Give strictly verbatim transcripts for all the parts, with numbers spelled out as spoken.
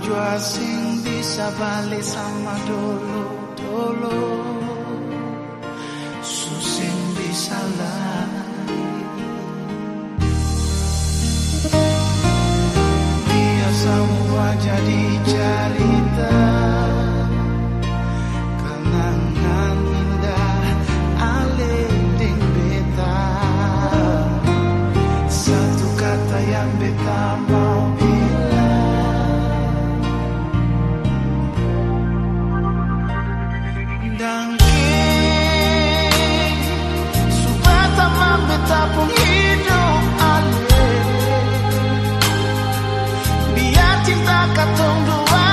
jua sing bisa balik sama dulu dulu, susing bisa lagi. Biar semua jadi cerita, kenangan indah alih ding beta. Satu kata yang beta mau pun hidup alih, biar cinta katong dua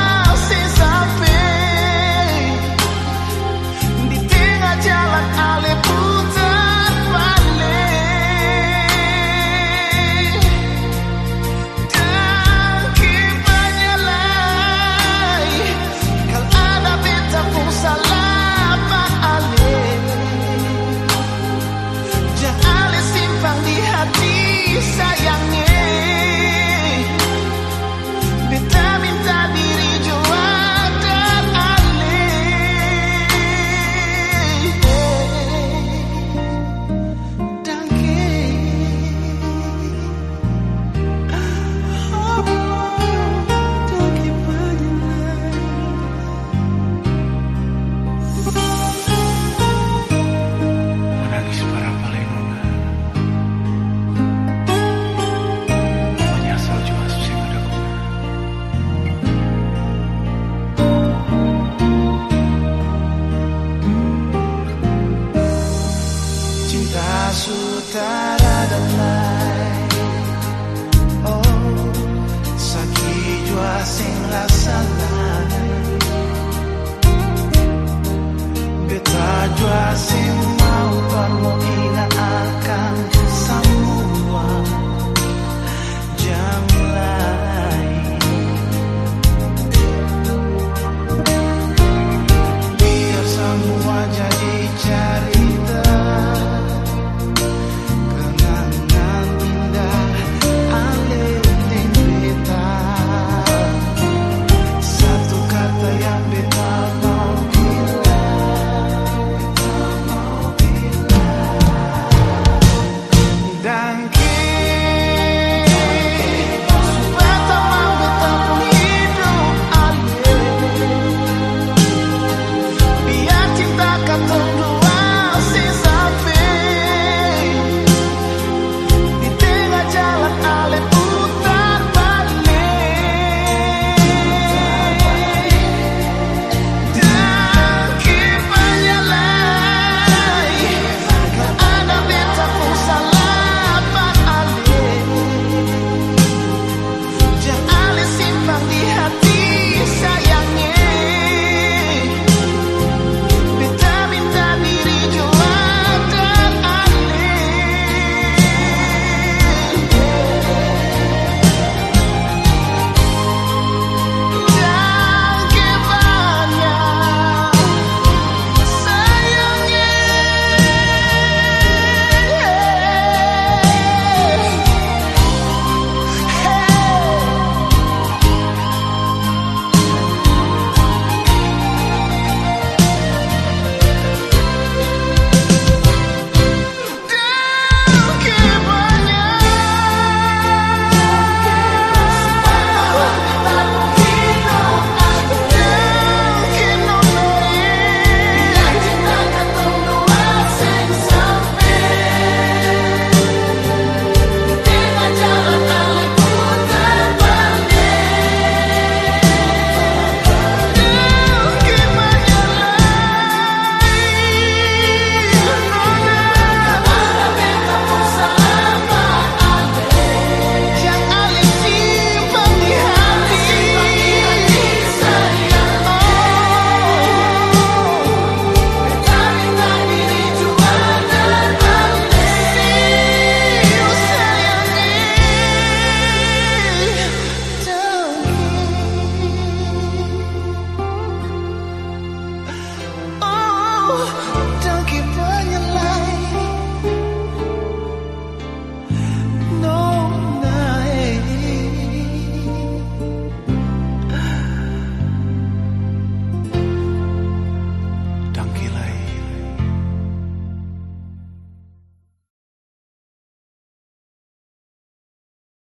sampai di tengah jalan alih putar balik. Dan kibanya lai, kalau ada beta pun salah pak alih. Jangan di hati sayangnya, beta minta diri jua dan alih. Dan ke oh, dan ke padilai. Menangis para palenona, sutara dan lain. Oh, sakit jua sing rasa lain.